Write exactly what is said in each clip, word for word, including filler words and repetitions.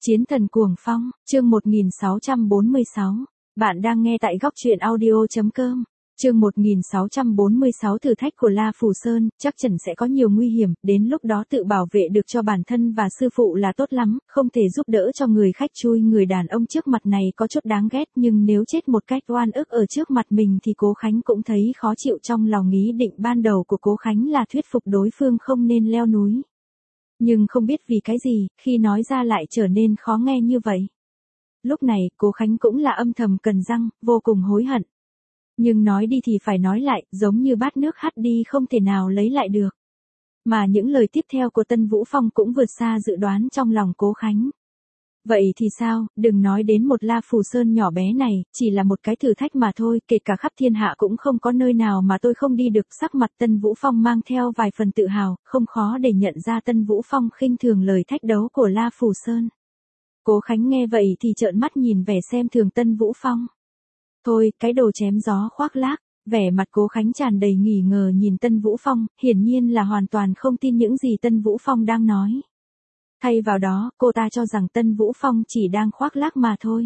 Chiến thần cuồng phong, chương một nghìn sáu trăm bốn mươi sáu. Bạn đang nghe tại góc truyện audio chấm com. Chương một nghìn sáu trăm bốn mươi sáu thử thách của La Phù Sơn, chắc chắn sẽ có nhiều nguy hiểm, đến lúc đó tự bảo vệ được cho bản thân và sư phụ là tốt lắm, không thể giúp đỡ cho người khách chui. Người đàn ông trước mặt này có chút đáng ghét, nhưng nếu chết một cách oan ức ở trước mặt mình thì Cố Khánh cũng thấy khó chịu. Trong lòng ý định ban đầu của Cố Khánh là thuyết phục đối phương không nên leo núi. Nhưng không biết vì cái gì, khi nói ra lại trở nên khó nghe như vậy. Lúc này, Cố Khánh cũng là âm thầm cắn răng, vô cùng hối hận. Nhưng nói đi thì phải nói lại, giống như bát nước hắt đi không thể nào lấy lại được. Mà những lời tiếp theo của Tân Vũ Phong cũng vượt xa dự đoán trong lòng Cố Khánh. Vậy thì sao, đừng nói đến một La Phù Sơn nhỏ bé này, chỉ là một cái thử thách mà thôi, kể cả khắp thiên hạ cũng không có nơi nào mà tôi không đi được. Sắc mặt Tân Vũ Phong mang theo vài phần tự hào, không khó để nhận ra Tân Vũ Phong khinh thường lời thách đấu của La Phù Sơn. Cố Khánh nghe vậy thì trợn mắt nhìn vẻ xem thường Tân Vũ Phong. Thôi, cái đồ chém gió khoác lác, vẻ mặt Cố Khánh tràn đầy nghi ngờ nhìn Tân Vũ Phong, hiển nhiên là hoàn toàn không tin những gì Tân Vũ Phong đang nói. Thay vào đó, cô ta cho rằng Tân Vũ Phong chỉ đang khoác lác mà thôi.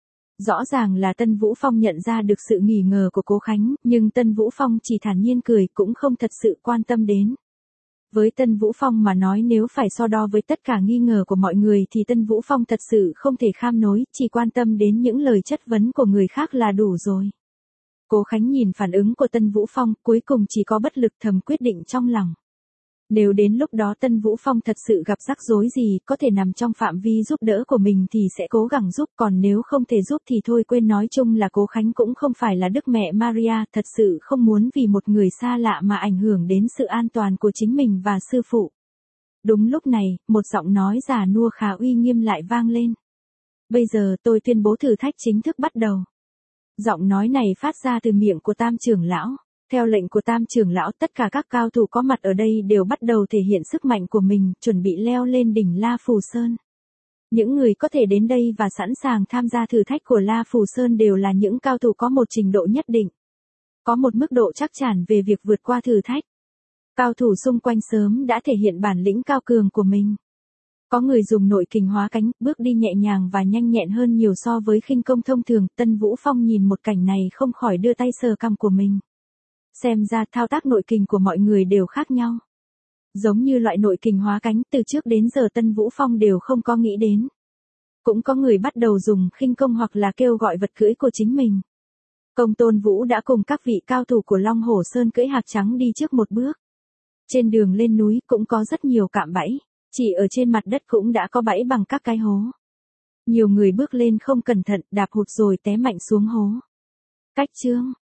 Rõ ràng là Tân Vũ Phong nhận ra được sự nghi ngờ của Cố Khánh, nhưng Tân Vũ Phong chỉ thản nhiên cười, cũng không thật sự quan tâm đến. Với Tân Vũ Phong mà nói, nếu phải so đo với tất cả nghi ngờ của mọi người thì Tân Vũ Phong thật sự không thể kham nổi, chỉ quan tâm đến những lời chất vấn của người khác là đủ rồi. Cố Khánh nhìn phản ứng của Tân Vũ Phong, cuối cùng chỉ có bất lực thầm quyết định trong lòng. Nếu đến lúc đó Tân Vũ Phong thật sự gặp rắc rối gì, có thể nằm trong phạm vi giúp đỡ của mình thì sẽ cố gắng giúp, còn nếu không thể giúp thì thôi quên. Nói chung là Cố Khánh cũng không phải là Đức Mẹ Maria, thật sự không muốn vì một người xa lạ mà ảnh hưởng đến sự an toàn của chính mình và sư phụ. Đúng lúc này, một giọng nói già nua khá uy nghiêm lại vang lên. Bây giờ tôi tuyên bố thử thách chính thức bắt đầu. Giọng nói này phát ra từ miệng của Tam trưởng lão. Theo lệnh của Tam trưởng lão, tất cả các cao thủ có mặt ở đây đều bắt đầu thể hiện sức mạnh của mình, chuẩn bị leo lên đỉnh La Phù Sơn. Những người có thể đến đây và sẵn sàng tham gia thử thách của La Phù Sơn đều là những cao thủ có một trình độ nhất định. Có một mức độ chắc chắn về việc vượt qua thử thách. Cao thủ xung quanh sớm đã thể hiện bản lĩnh cao cường của mình. Có người dùng nội kình hóa cánh, bước đi nhẹ nhàng và nhanh nhẹn hơn nhiều so với khinh công thông thường. Tân Vũ Phong nhìn một cảnh này không khỏi đưa tay sờ cằm của mình. Xem ra thao tác nội kình của mọi người đều khác nhau. Giống như loại nội kình hóa cánh từ trước đến giờ Tân Vũ Phong đều không có nghĩ đến. Cũng có người bắt đầu dùng khinh công hoặc là kêu gọi vật cưỡi của chính mình. Công Tôn Vũ đã cùng các vị cao thủ của Long Hổ Sơn cưỡi hạc trắng đi trước một bước. Trên đường lên núi cũng có rất nhiều cạm bẫy, chỉ ở trên mặt đất cũng đã có bẫy bằng các cái hố. Nhiều người bước lên không cẩn thận, đạp hụt rồi té mạnh xuống hố. Cách chương